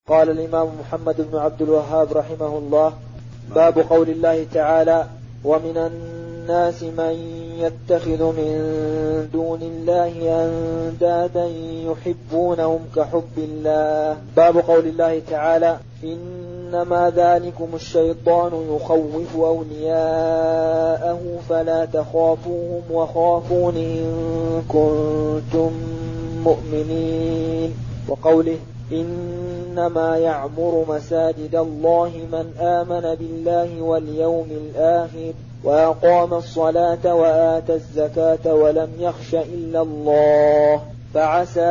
قال الإمام محمد بن عبد الوهاب رحمه الله: باب قول الله تعالى: ومن الناس من يتخذ من دون الله أندادا يحبونهم كحب الله. باب قول الله تعالى: إنما ذلكم الشيطان يخوف أولياءه فلا تخافوهم وخافون إن كنتم مؤمنين. وقوله: إنما يعمر مساجد الله من آمن بالله واليوم الآخر وأقام الصلاة وآتى الزكاة ولم يخش إلا الله فعسى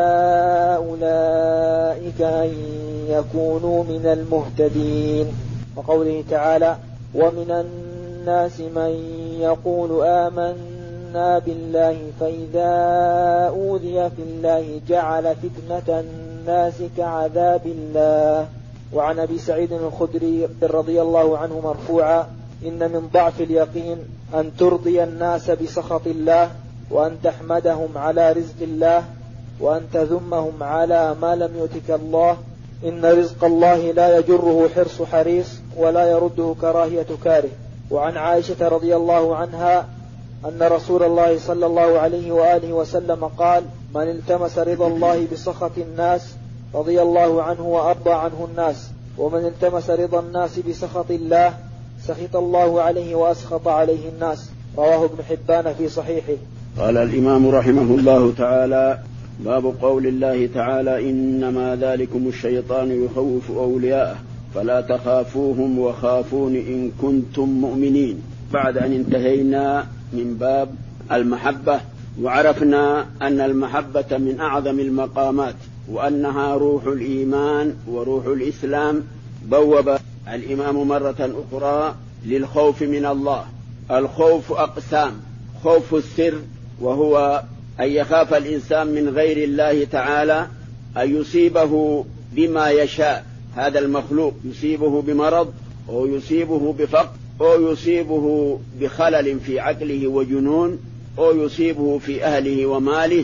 أولئك أن يكونوا من المهتدين. وقوله تعالى: ومن الناس من يقول آمنا بالله فإذا أوذي في الله جعل فتنة الناس كعذاب الله. وعن أبي سعيد الخدري رضي الله عنه مرفوعا: إن من ضعف اليقين أن ترضي الناس بسخط الله، وأن تحمدهم على رزق الله، وأن تذمهم على ما لم يؤتك الله. إن رزق الله لا يجره حرص حريص ولا يرده كراهية كاره. وعن عائشة رضي الله عنها أن رسول الله صلى الله عليه وآله وسلم قال: من التمس رضا الله بسخط الناس رضي الله عنه وأرضى عنه الناس، ومن التمس رضا الناس بسخط الله سخط الله عليه وأسخط عليه الناس. رواه ابن حبان في صحيحه. قال الإمام رحمه الله تعالى: باب قول الله تعالى: إنما ذلكم الشيطان يخوف أولياءه فلا تخافوهم وخافون إن كنتم مؤمنين. بعد أن انتهينا من باب المحبة وعرفنا أن المحبة من أعظم المقامات وأنها روح الإيمان وروح الإسلام، بوب الإمام مرة أخرى للخوف من الله. الخوف أقسام: خوف السر وهو أن يخاف الإنسان من غير الله تعالى أن يصيبه بما يشاء، هذا المخلوق يصيبه بمرض أو يصيبه بفقر أو يصيبه بخلل في عقله وجنون أو يصيبه في أهله وماله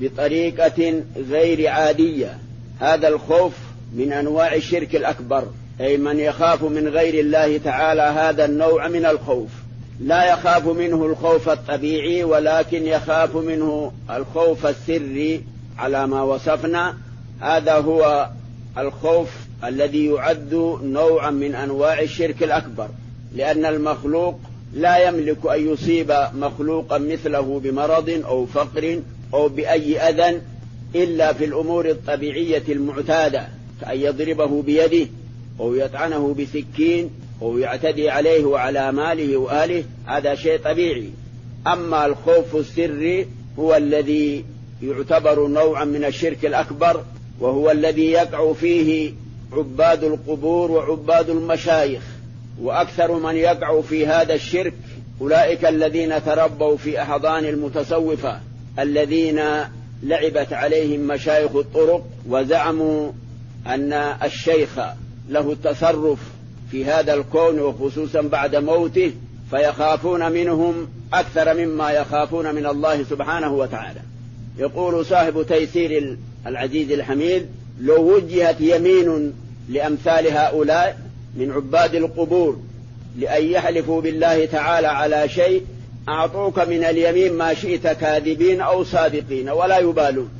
بطريقة غير عادية. هذا الخوف من أنواع الشرك الأكبر، أي من يخاف من غير الله تعالى هذا النوع من الخوف. لا يخاف منه الخوف الطبيعي، ولكن يخاف منه الخوف السري على ما وصفنا. هذا هو الخوف الذي يعد نوعا من أنواع الشرك الأكبر، لأن المخلوق لا يملك أن يصيب مخلوقا مثله بمرض أو فقر أو بأي أذى إلا في الأمور الطبيعية المعتادة، كأن يضربه بيده أو يطعنه بسكين أو يعتدي عليه وعلى ماله وأهله، هذا شيء طبيعي. أما الخوف السري هو الذي يعتبر نوعا من الشرك الأكبر، وهو الذي يقع فيه عباد القبور وعباد المشايخ. وأكثر من يقع في هذا الشرك أولئك الذين تربوا في أحضان المتصوفة، الذين لعبت عليهم مشايخ الطرق وزعموا أن الشيخ له التصرف في هذا الكون وخصوصا بعد موته، فيخافون منهم أكثر مما يخافون من الله سبحانه وتعالى. يقول صاحب تيسير العزيز الحميد: لو وجهت يمين لأمثال هؤلاء من عباد القبور لأن يحلفوا بالله تعالى على شيء أعطوك من اليمين ما شئت كاذبين أو صادقين ولا يبالون،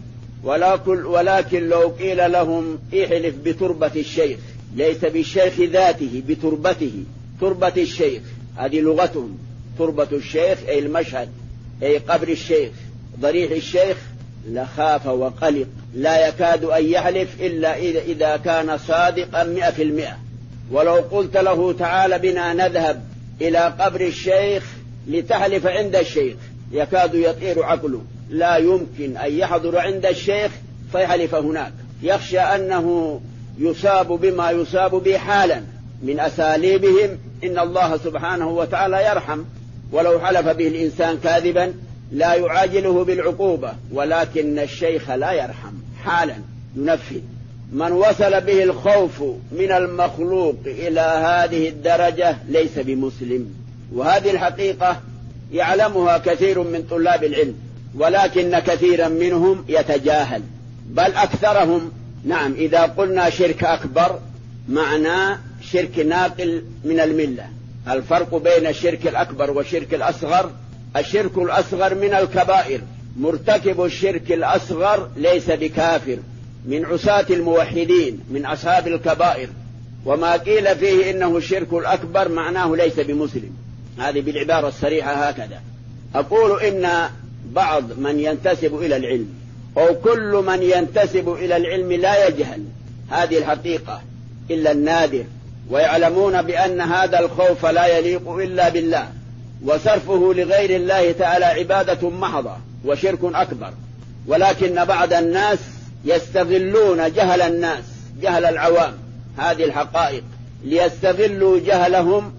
ولكن لو قيل لهم احلف بتربة الشيخ، ليس بالشيخ ذاته، بتربته، تربة الشيخ، هذه لغتهم، تربة الشيخ أي المشهد، أي قبر الشيخ، ضريح الشيخ، لخاف وقلق، لا يكاد أن يحلف إلا إذا كان صادقا 100%. ولو قلت له تعالى بنا نذهب إلى قبر الشيخ لتحلف عند الشيخ، يكاد يطير عقله، لا يمكن أن يحضر عند الشيخ فيحلف هناك، يخشى أنه يصاب بما يصاب به حالا من أساليبهم. إن الله سبحانه وتعالى يرحم، ولو حلف به الإنسان كاذبا لا يعاجله بالعقوبة، ولكن الشيخ لا يرحم حالا، ينفذ. من وصل به الخوف من المخلوق إلى هذه الدرجة ليس بمسلم، وهذه الحقيقة يعلمها كثير من طلاب العلم، ولكن كثيرا منهم يتجاهل، بل أكثرهم نعم، إذا قلنا شرك أكبر معناه شرك ناقل من الملة. الفرق بين الشرك الأكبر والشرك الأصغر: الشرك الأصغر من الكبائر، مرتكب الشرك الأصغر ليس بكافر، من عصاة الموحدين، من أصحاب الكبائر. وما قيل فيه إنه الشرك الأكبر معناه ليس بمسلم، هذه بالعبارة الصريحة هكذا. أقول إن بعض من ينتسب إلى العلم أو كل من ينتسب إلى العلم لا يجهل هذه الحقيقة إلا النادر، ويعلمون بأن هذا الخوف لا يليق إلا بالله، وصرفه لغير الله تعالى عبادة محضة وشرك أكبر. ولكن بعض الناس يستغلون جهل الناس، جهل العوام، هذه الحقائق، ليستغلوا جهلهم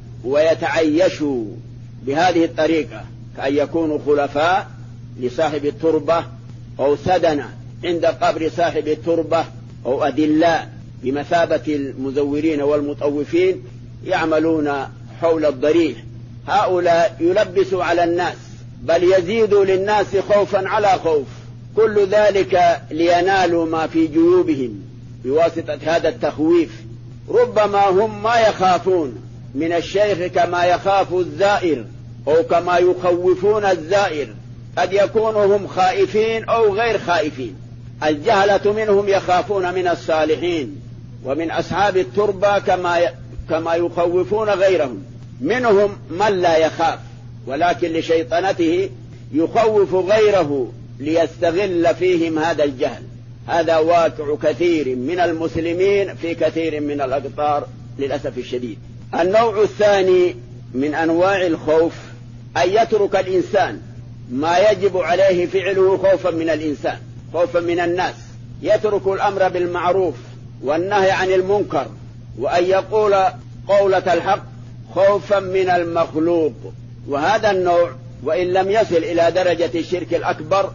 ويتعيشوا بهذه الطريقة، كأن يكونوا خلفاء لصاحب التربة أو سدنة عند قبر صاحب التربة أو أدلاء بمثابة المزورين والمطوفين يعملون حول الضريح. هؤلاء يلبسوا على الناس، بل يزيدوا للناس خوفا على خوف، كل ذلك لينالوا ما في جيوبهم بواسطة هذا التخويف. ربما هم ما يخافون من الشيخ كما يخاف الزائر أو كما يخوفون الزائر، قد يكونوا هم خائفين أو غير خائفين. الجهلة منهم يخافون من الصالحين ومن أصحاب التربة كما يخوفون غيرهم. منهم من لا يخاف ولكن لشيطنته يخوف غيره ليستغل فيهم هذا الجهل. هذا واقع كثير من المسلمين في كثير من الأقطار للأسف الشديد. النوع الثاني من أنواع الخوف أن يترك الإنسان ما يجب عليه فعله خوفا من الإنسان، خوفا من الناس، يترك الأمر بالمعروف والنهي عن المنكر، وأن يقول قولة الحق خوفا من المخلوق. وهذا النوع وإن لم يصل إلى درجة الشرك الأكبر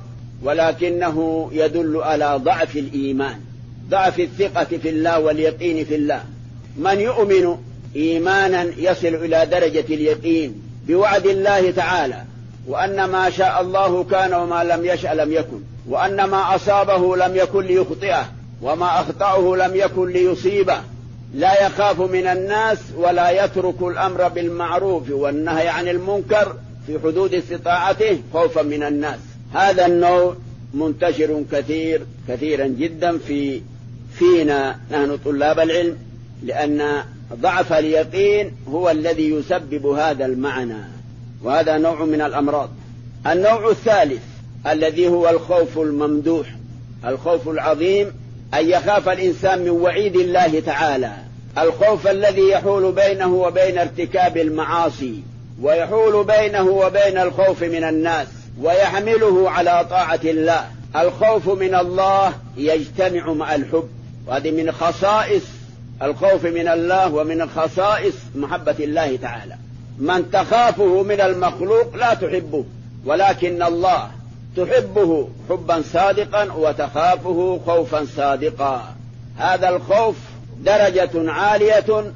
ولكنه يدل على ضعف الإيمان، ضعف الثقة في الله واليقين في الله. من يؤمن إيمانا يصل إلى درجة اليقين بوعد الله تعالى، وأن ما شاء الله كان وما لم يشأ لم يكن، وأن ما أصابه لم يكن ليخطئه وما أخطأه لم يكن ليصيبه، لا يخاف من الناس ولا يترك الأمر بالمعروف والنهي عن المنكر في حدود استطاعته خوفا من الناس. هذا النوع منتشر كثيرا جدا فينا نحن طلاب العلم، لأن ضعف اليقين هو الذي يسبب هذا المعنى، وهذا نوع من الأمراض. النوع الثالث الذي هو الخوف الممدوح، الخوف العظيم، أن يخاف الإنسان من وعيد الله تعالى، الخوف الذي يحول بينه وبين ارتكاب المعاصي، ويحول بينه وبين الخوف من الناس، ويحمله على طاعة الله. الخوف من الله يجتمع مع الحب، وهذه من خصائص الخوف من الله ومن خصائص محبة الله تعالى. من تخافه من المخلوق لا تحبه، ولكن الله تحبه حبا صادقا وتخافه خوفا صادقا. هذا الخوف درجة عالية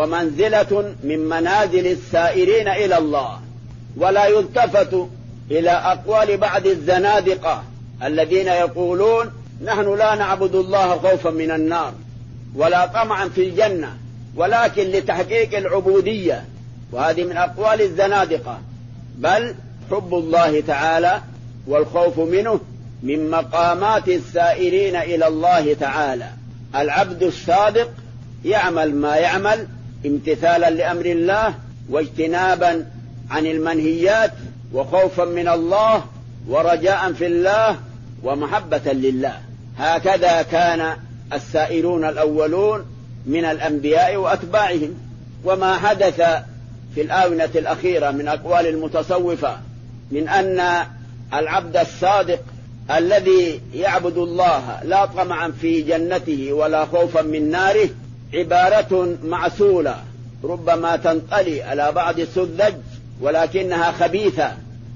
ومنزلة من منازل السائرين إلى الله. ولا يلتفت إلى أقوال بعض الزنادقة الذين يقولون نحن لا نعبد الله خوفا من النار ولا طمعا في الجنة، ولكن لتحقيق العبودية، وهذه من أقوال الزنادقة. بل حب الله تعالى والخوف منه من مقامات السائرين إلى الله تعالى. العبد الصادق يعمل ما يعمل امتثالا لأمر الله واجتنابا عن المنهيات، وخوفا من الله ورجاء في الله ومحبة لله. هكذا كان السائرون الأولون من الأنبياء وأتباعهم. وما حدث في الآونة الأخيرة من أقوال المتصوفة من أن العبد الصادق الذي يعبد الله لا طمعا في جنته ولا خوفا من ناره عبارة معسولة ربما تنطلي على بعض السذج، ولكنها خبيثة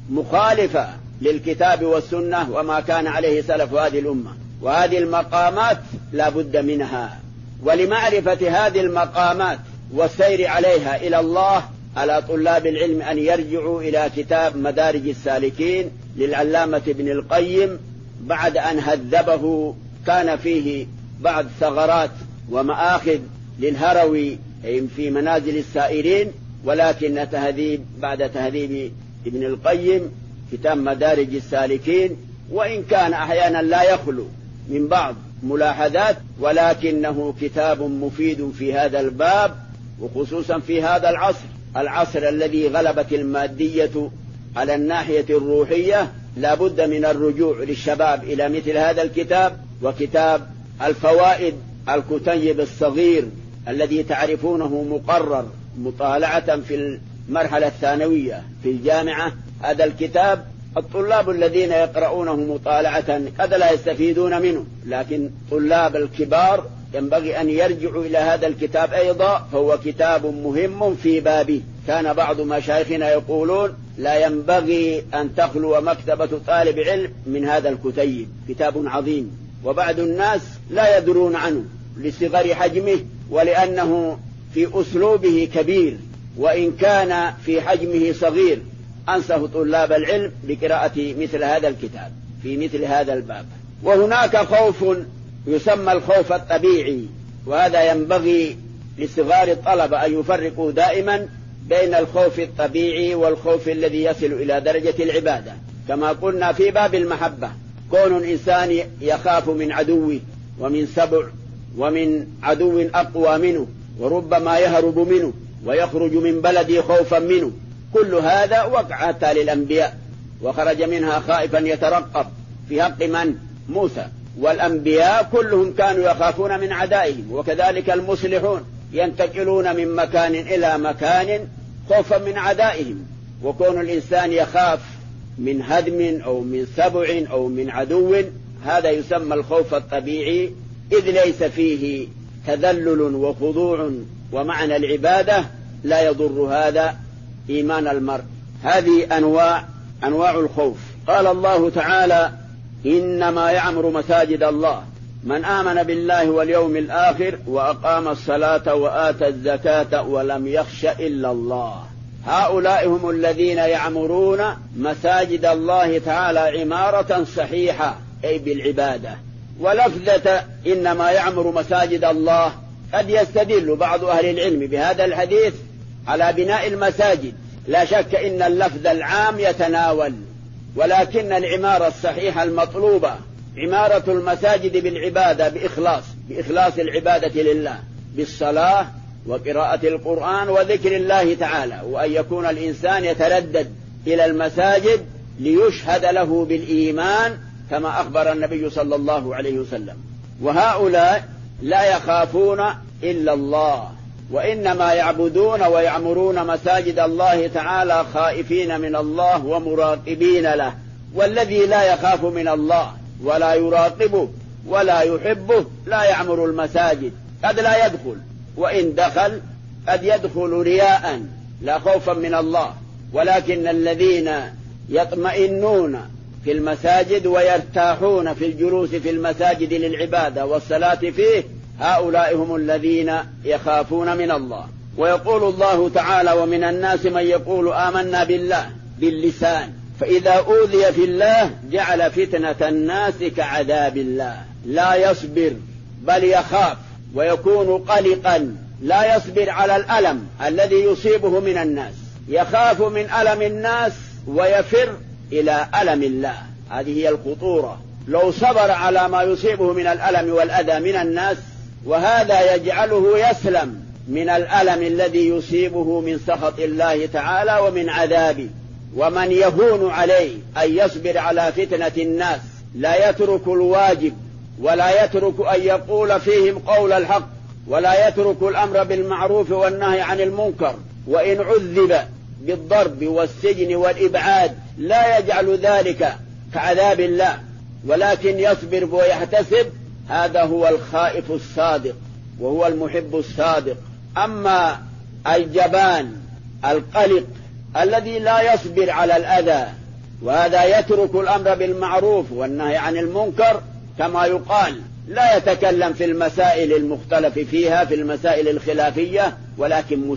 مخالفة للكتاب والسنة وما كان عليه سلف هذه الأمة. وهذه المقامات لا بد منها، ولمعرفة هذه المقامات والسير عليها إلى الله على طلاب العلم أن يرجعوا إلى كتاب مدارج السالكين للعلامة ابن القيم بعد أن هذبه. كان فيه بعض ثغرات ومآخذ للهروي في منازل السائرين، ولكن تهذيب بعد تهذيب ابن القيم كتاب مدارج السالكين، وإن كان أحيانا لا يخلو من بعض ملاحظات، ولكنه كتاب مفيد في هذا الباب، وخصوصا في هذا العصر الذي غلبت المادية على الناحية الروحية. لا بد من الرجوع للشباب إلى مثل هذا الكتاب، وكتاب الفوائد الكتيب الصغير الذي تعرفونه مقرر مطالعة في المرحلة الثانوية في الجامعة. هذا الكتاب الطلاب الذين يقرؤونه مطالعة قد لا يستفيدون منه، لكن طلاب الكبار ينبغي أن يرجعوا إلى هذا الكتاب أيضا، فهو كتاب مهم في بابه. كان بعض مشايخنا يقولون لا ينبغي أن تخلو مكتبة طالب علم من هذا الكتيب، كتاب عظيم، وبعض الناس لا يدرون عنه لصغر حجمه ولأنه في أسلوبه كبير، وإن كان في حجمه صغير. أنصح طلاب العلم بقراءة مثل هذا الكتاب في مثل هذا الباب. وهناك خوف يسمى الخوف الطبيعي، وهذا ينبغي لصغار الطلبة أن يفرقوا دائما بين الخوف الطبيعي والخوف الذي يصل إلى درجة العبادة. كما قلنا في باب المحبة، كون الإنسان يخاف من عدوه ومن سبع ومن عدو أقوى منه، وربما يهرب منه ويخرج من بلده خوفا منه، كل هذا وقع للأنبياء، وخرج منها خائفا يترقب في حق من؟ موسى. والأنبياء كلهم كانوا يخافون من عدائهم، وكذلك المصلحون ينتقلون من مكان إلى مكان خوفا من عدائهم. وكون الإنسان يخاف من هدم أو من سبع أو من عدو، هذا يسمى الخوف الطبيعي، إذ ليس فيه تذلل وخضوع ومعنى العبادة، لا يضر هذا إيمان المرء. هذه أنواع الخوف. قال الله تعالى: إنما يعمر مساجد الله من آمن بالله واليوم الآخر وأقام الصلاة وآتى الزكاة ولم يخش إلا الله. هؤلاء هم الذين يعمرون مساجد الله تعالى عمارة صحيحة، أي بالعبادة. ولفظة إنما يعمر مساجد الله قد يستدل بعض أهل العلم بهذا الحديث على بناء المساجد. لا شك إن اللفظ العام يتناول، ولكن العمارة الصحيحة المطلوبة عمارة المساجد بالعبادة بإخلاص العبادة لله، بالصلاة وقراءة القرآن وذكر الله تعالى، وأن يكون الإنسان يتردد إلى المساجد ليشهد له بالإيمان كما أخبر النبي صلى الله عليه وسلم. وهؤلاء لا يخافون إلا الله، وإنما يعبدون ويعمرون مساجد الله تعالى خائفين من الله ومراقبين له. والذي لا يخاف من الله ولا يراقبه ولا يحبه لا يعمر المساجد، قد لا يدخل، وإن دخل قد يدخل رياء لا خوفا من الله. ولكن الذين يطمئنون في المساجد ويرتاحون في الجلوس في المساجد للعبادة والصلاة فيه، هؤلاء هم الذين يخافون من الله. ويقول الله تعالى: ومن الناس من يقول آمنا بالله باللسان فإذا أوذي في الله جعل فتنة الناس كعذاب الله. لا يصبر بل يخاف ويكون قلقا، لا يصبر على الألم الذي يصيبه من الناس، يخاف من ألم الناس ويفر إلى ألم الله. هذه هي الخطورة. لو صبر على ما يصيبه من الألم والأذى من الناس، وهذا يجعله يسلم من الألم الذي يصيبه من سخط الله تعالى ومن عذابه. ومن يهون عليه أن يصبر على فتنة الناس، لا يترك الواجب ولا يترك أن يقول فيهم قول الحق، ولا يترك الأمر بالمعروف والنهي عن المنكر، وإن عذب بالضرب والسجن والإبعاد لا يجعل ذلك كعذاب الله، ولكن يصبر ويحتسب. هذا هو الخائف الصادق وهو المحب الصادق. أما الجبان القلق الذي لا يصبر على الأذى، وهذا يترك الأمر بالمعروف والنهي عن المنكر كما يقال، لا يتكلم في المسائل المختلف فيها في المسائل الخلافية، ولكن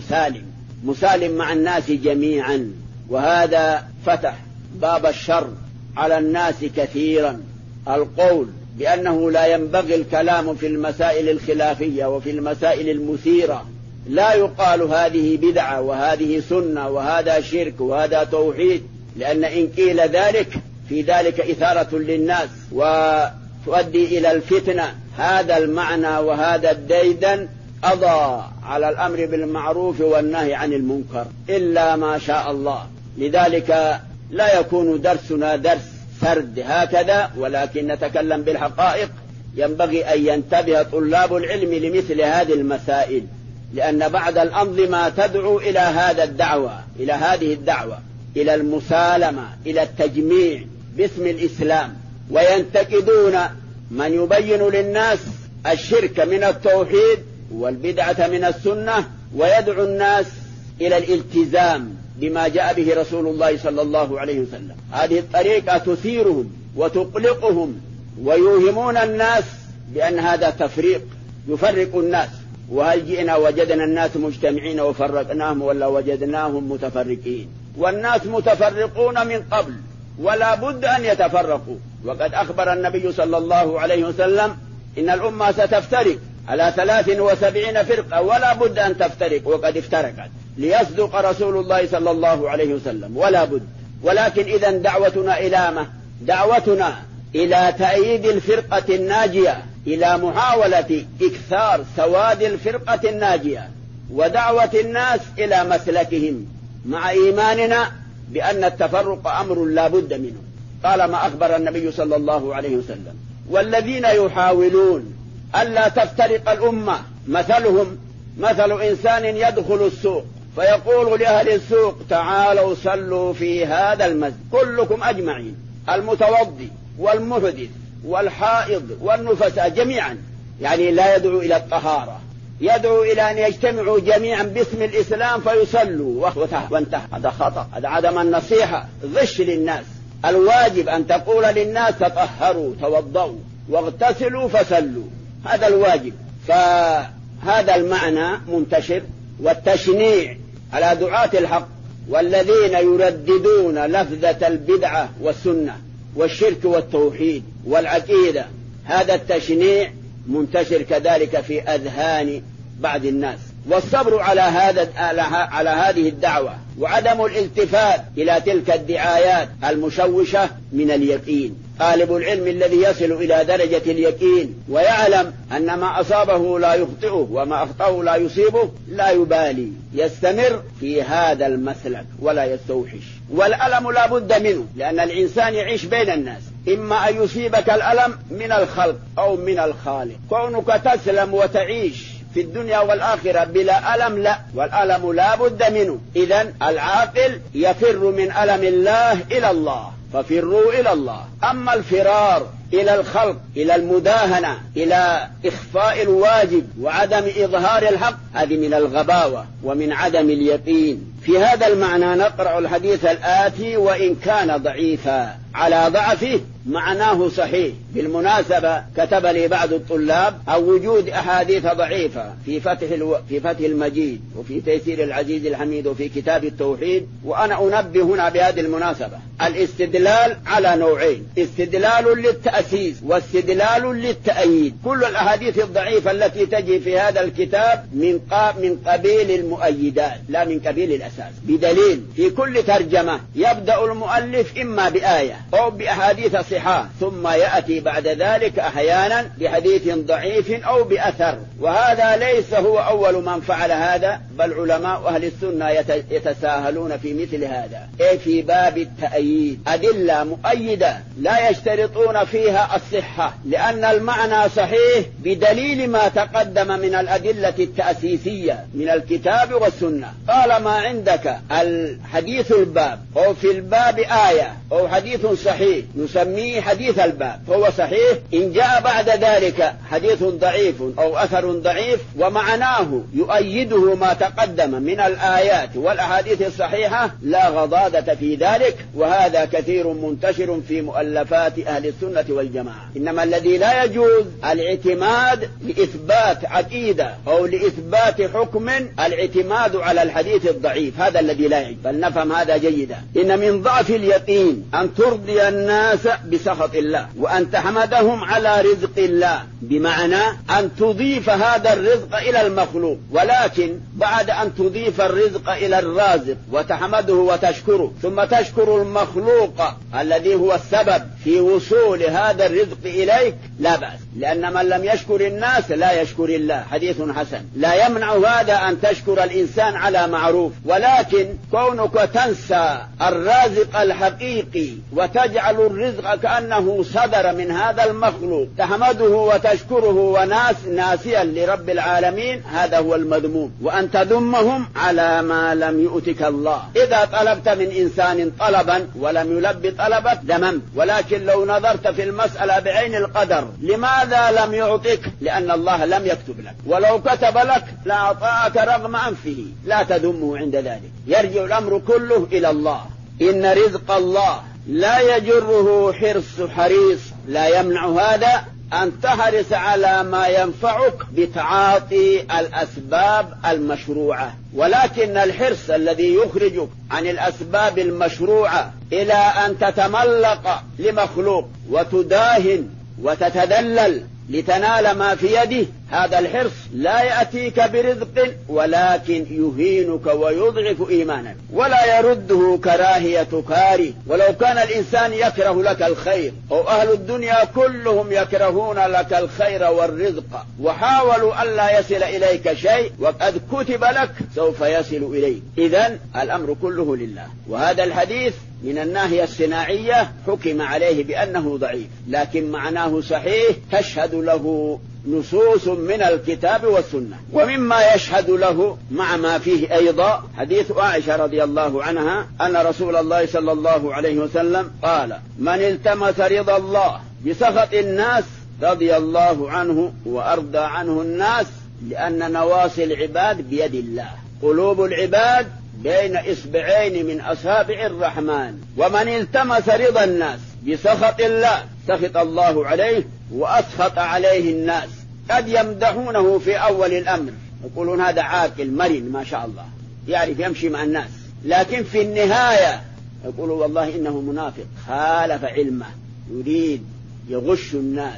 مسالم مع الناس جميعا. وهذا فتح باب الشر على الناس كثيرا. القول بأنه لا ينبغي الكلام في المسائل الخلافية وفي المسائل المثيرة. لا يقال هذه بدعة وهذه سنة وهذا شرك وهذا توحيد، لأن إن قيل ذلك في ذلك إثارة للناس وتؤدي إلى الفتنة. هذا المعنى وهذا الديدن قضى على الأمر بالمعروف والنهي عن المنكر إلا ما شاء الله. لذلك لا يكون درسنا درس سرد هكذا، ولكن نتكلم بالحقائق. ينبغي أن ينتبه طلاب العلم لمثل هذه المسائل، لأن بعض الأنظمة تدعو إلى هذه الدعوة إلى المسالمة، إلى التجميع باسم الإسلام، وينتقدون من يبين للناس الشرك من التوحيد والبدعة من السنة، ويدعو الناس إلى الالتزام بما جاء به رسول الله صلى الله عليه وسلم. هذه الطريقة تثيرهم وتقلقهم ويوهمون الناس بأن هذا تفريق يفرق الناس. وهل جئنا وجدنا الناس مجتمعين وفرقناهم ولا وجدناهم متفرقين؟ والناس متفرقون من قبل ولا بد أن يتفرقوا. وقد أخبر النبي صلى الله عليه وسلم إن الأمة ستفترق على 73 فرقة ولا بد أن تفترق، وقد افترقت، ليصدق رسول الله صلى الله عليه وسلم ولا بد. ولكن إذن دعوتنا إلى تأييد الفرقة الناجية، إلى محاولة إكثار سواد الفرقة الناجية، ودعوة الناس إلى مسلكهم، مع إيماننا بأن التفرق أمر لا بد منه. قال ما أخبر النبي صلى الله عليه وسلم: والذين يحاولون ألا تفترق الأمة مثلهم مثل إنسان يدخل السوق فيقول لأهل السوق: تعالوا صلوا في هذا المسجد كلكم أجمعين، المتوضي والمحدث والحائض والنفساء جميعا. يعني لا يدعو إلى الطهارة، يدعو إلى أن يجتمعوا جميعا باسم الإسلام فيصلوا وانتهى. هذا خطأ، هذا عدم النصيحة، غش للناس. الواجب أن تقول للناس: تطهروا، توضوا، واغتسلوا فصلوا، هذا الواجب. فهذا المعنى منتشر، والتشنيع على دعاة الحق والذين يرددون لفظة البدعة والسنة والشرك والتوحيد والعقيدة، هذا التشنيع منتشر كذلك في أذهان بعض الناس. والصبر على هذه الدعوة وعدم الالتفات إلى تلك الدعايات المشوشة من اليقين. طالب العلم الذي يصل إلى درجة اليقين ويعلم أن ما أصابه لا يخطئه وما أخطأه لا يصيبه لا يبالي، يستمر في هذا المسلك ولا يستوحش. والألم لا بد منه، لأن الإنسان يعيش بين الناس، إما أن يصيبك الألم من الخلق أو من الخالق. كونك تسلم وتعيش في الدنيا والآخرة بلا ألم لا، والألم لا بد منه. إذن العاقل يفر من ألم الله إلى الله، ففروا إلى الله. أما الفرار إلى الخلق، إلى المداهنة، إلى إخفاء الواجب وعدم إظهار الحق، هذه من الغباوة ومن عدم اليقين. في هذا المعنى نقرأ الحديث الآتي وإن كان ضعيفا. على ضعفه معناه صحيح. بالمناسبة كتب لي بعض الطلاب عن وجود أحاديث ضعيفة في فتح المجيد وفي تيسير العزيز الحميد وفي كتاب التوحيد. وأنا أنبه هنا بهذه المناسبة: الاستدلال على نوعين: استدلال للتأسيس واستدلال للتأييد. كل الأحاديث الضعيفة التي تجي في هذا الكتاب من قبيل المؤيدات لا من قبيل الأساس، بدليل في كل ترجمة يبدأ المؤلف إما بآية أو بأحاديث صحاح، ثم يأتي بعد ذلك أحيانا بحديث ضعيف أو بأثر. وهذا ليس هو أول من فعل هذا، بل علماء أهل السنة يتساهلون في مثل هذا. في باب التأييد أدلة مؤيدة لا يشترطون فيها الصحة، لأن المعنى صحيح بدليل ما تقدم من الأدلة التأسيسية من الكتاب والسنة. طالما عندك الحديث الباب أو في الباب آية أو حديث صحيح نسميه حديث الباب، هو صحيح. إن جاء بعد ذلك حديث ضعيف أو أثر ضعيف ومعناه يؤيده ما تقدم من الآيات والأحاديث الصحيحة، لا غضاضة في ذلك. وهذا كثير منتشر في مؤلفات أهل السنة والجماعة. إنما الذي لا يجوز الاعتماد لإثبات عقيدة أو لإثبات حكم الاعتماد على الحديث الضعيف، هذا الذي لا يجوز. فلنفهم هذا جيدا. إن من ضعف اليقين الدين أن ترضي الناس بسخط الله، وأن تحمدهم على رزق الله، بمعنى أن تضيف هذا الرزق إلى المخلوق. ولكن بعد أن تضيف الرزق إلى الرازق وتحمده وتشكره، ثم تشكر المخلوق الذي هو السبب في وصول هذا الرزق إليك، لا بأس، لأن من لم يشكر الناس لا يشكر الله، حديث حسن. لا يمنع هذا أن تشكر الإنسان على معروف، ولكن كونك تنسى الرازق الحقيقي وتجعل الرزق كأنه صدر من هذا المخلوق، تحمده وتشكره وناسيا لرب العالمين، هذا هو المذموم. وأن تذمهم على ما لم يؤتك الله. إذا طلبت من إنسان طلبا ولم يلبي طلبك ذممت، ولكن لو نظرت في المسألة بعين القدر، لماذا لم يعطيك؟ لأن الله لم يكتب لك، ولو كتب لك لأعطاك رغم أنفه، لا تذمه عند ذلك. يرجع الأمر كله إلى الله. إن رزق الله لا يجره حرص حريص، لا يمنع هذا أن تحرص على ما ينفعك بتعاطي الأسباب المشروعة، ولكن الحرص الذي يخرجك عن الأسباب المشروعة إلى أن تتملق لمخلوق وتداهن وتتذلل لتنال ما في يده، هذا الحرص لا يأتيك برزق، ولكن يهينك ويضعف إيمانك، ولا يرده كراهية كاره. ولو كان الإنسان يكره لك الخير، أو أهل الدنيا كلهم يكرهون لك الخير والرزق، وحاولوا ألا يصل إليك شيء، وقد كتب لك سوف يصل إليك. إذن الأمر كله لله. وهذا الحديث من الناحية الصناعية حكم عليه بأنه ضعيف، لكن معناه صحيح، تشهد له نصوص من الكتاب والسنة. ومما يشهد له مع ما فيه أيضا حديث عائشة رضي الله عنها أن رسول الله صلى الله عليه وسلم قال: من التمس رضا الله بسخط الناس رضي الله عنه وأرضى عنه الناس، لأن نواصي العباد بيد الله، قلوب العباد بين إصبعين من أصابع الرحمن. ومن التمس رضا الناس بسخط الله سخط الله عليه وأسخط عليه الناس. قد يمدحونه في أول الأمر، يقولون هذا عاقل مرن ما شاء الله يعرف يمشي مع الناس، لكن في النهاية يقولوا والله إنه منافق، خالف علمه، يريد يغش الناس،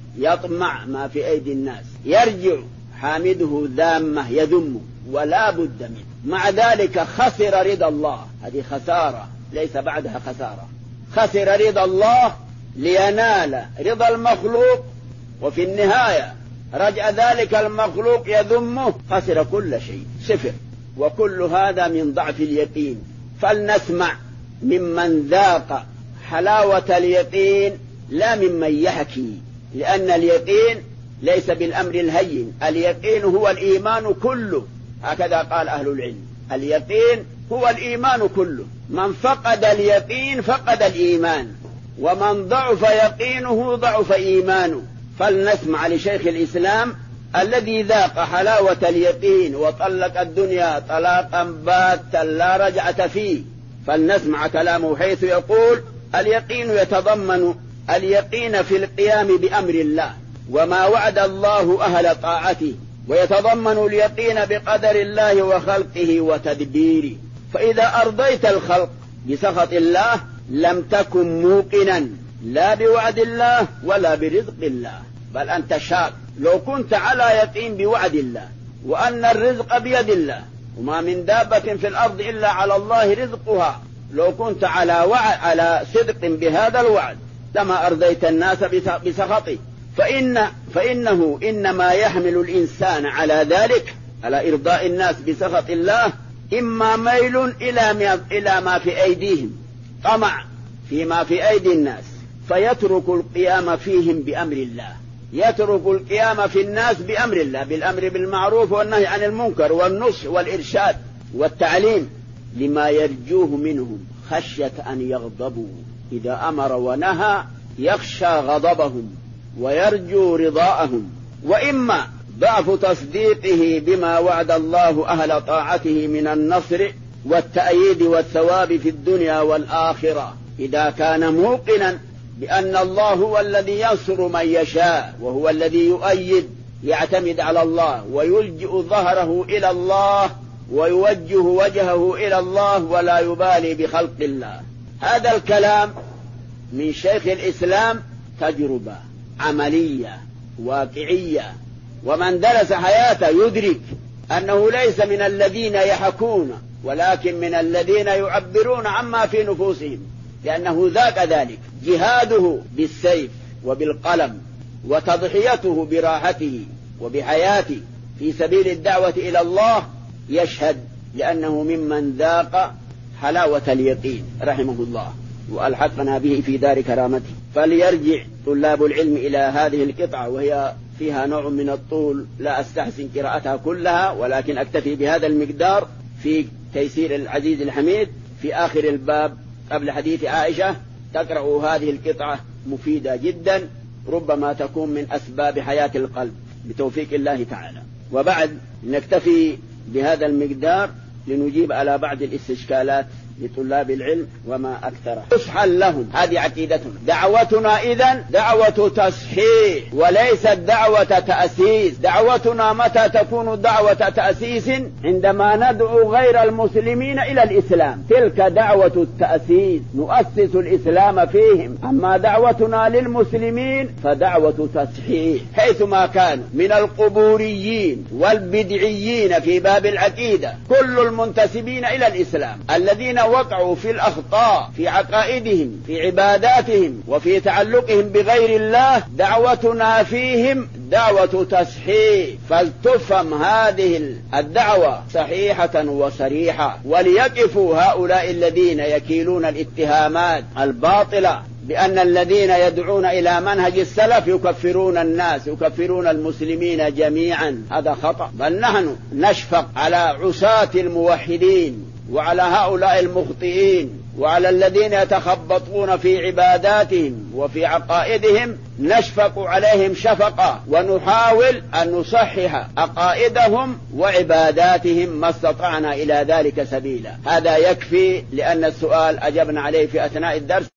يطمع ما في أيدي الناس، يرجع حامده ذامه يذمه ولا بد منه. مع ذلك خسر رضا الله، هذه خسارة ليس بعدها خسارة. خسر رضا الله لينال رضا المخلوق، وفي النهاية رجع ذلك المخلوق يذمه، خسر كل شيء، صفر. وكل هذا من ضعف اليقين. فلنسمع ممن ذاق حلاوة اليقين لا ممن يحكي، لأن اليقين ليس بالأمر الهين، اليقين هو الإيمان كله، هكذا قال أهل العلم، اليقين هو الإيمان كله. من فقد اليقين فقد الإيمان، ومن ضعف يقينه ضعف إيمانه. فلنسمع لشيخ الإسلام الذي ذاق حلاوة اليقين وطلق الدنيا طلاقا باتا لا رجعة فيه. فلنسمع كلامه حيث يقول: اليقين يتضمن اليقين في القيام بأمر الله وما وعد الله أهل طاعته، ويتضمن اليقين بقدر الله وخلقه وتدبيره. فإذا أرضيت الخلق بسخط الله لم تكن موقنا لا بوعد الله ولا برزق الله، بل أنت شاك. لو كنت على يقين بوعد الله وأن الرزق بيد الله وما من دابة في الأرض إلا على الله رزقها، لو كنت على صدق بهذا الوعد لما أرضيت الناس بسخطه. فإنه إنما يحمل الإنسان على ذلك، على إرضاء الناس بسخط الله، إما ميل إلى ما في أيديهم، طمع فيما في أيدي الناس، فيترك القيام فيهم بأمر الله، يترك القيام في الناس بأمر الله، بالأمر بالمعروف والنهي عن المنكر والنصح والإرشاد والتعليم، لما يرجوه منهم خشية أن يغضبوا. إذا أمر ونهى يخشى غضبهم ويرجو رضاءهم. وإما ضعف تصديقه بما وعد الله أهل طاعته من النصر والتأييد والثواب في الدنيا والآخرة، إذا كان موقنا بأن الله هو الذي ينصر من يشاء وهو الذي يؤيد، يعتمد على الله ويلجئ ظهره إلى الله ويوجه وجهه إلى الله ولا يبالي بخلق الله. هذا الكلام من شيخ الإسلام تجربة عملية واقعية، ومن درس حياته يدرك أنه ليس من الذين يحكون ولكن من الذين يعبرون عما في نفوسهم، لأنه ذاك ذلك جهاده بالسيف وبالقلم وتضحيته براحته وبحياته في سبيل الدعوة إلى الله يشهد، لأنه ممن ذاق حلاوة اليقين رحمه الله وألحقنا به في دار كرامته. فليرجع طلاب العلم إلى هذه القطعة، وهي فيها نوع من الطول لا أستحسن قراءتها كلها، ولكن أكتفي بهذا المقدار في تيسير العزيز الحميد في آخر الباب قبل حديث عائشة. تقرأوا هذه القطعة مفيدة جدا، ربما تكون من أسباب حياة القلب بتوفيق الله تعالى. وبعد نكتفي بهذا المقدار لنجيب على بعض الاستشكالات لطلاب العلم وما أكثره. تصحى لهم، هذه عقيدتنا. دعوتنا إذن دعوة تصحيح وليست دعوة تأسيس. دعوتنا متى تكون دعوة تأسيس؟ عندما ندعو غير المسلمين إلى الإسلام، تلك دعوة التأسيس، نؤسس الإسلام فيهم. أما دعوتنا للمسلمين فدعوة تصحيح، حيثما كانوا من القبوريين والبدعيين في باب العقيدة، كل المنتسبين إلى الإسلام الذين وقعوا في الأخطاء في عقائدهم في عباداتهم وفي تعلقهم بغير الله، دعوتنا فيهم دعوة تصحيح. فلتفهم هذه الدعوة صحيحة وصريحة، وليقفوا هؤلاء الذين يكيلون الاتهامات الباطلة بأن الذين يدعون إلى منهج السلف يكفرون الناس، يكفرون المسلمين جميعا. هذا خطأ، بل نحن نشفق على عصاة الموحدين وعلى هؤلاء المخطئين وعلى الذين يتخبطون في عباداتهم وفي عقائدهم، نشفق عليهم شفقة، ونحاول أن نصحح عقائدهم وعباداتهم ما استطعنا إلى ذلك سبيلا. هذا يكفي، لأن السؤال أجبنا عليه في أثناء الدرس.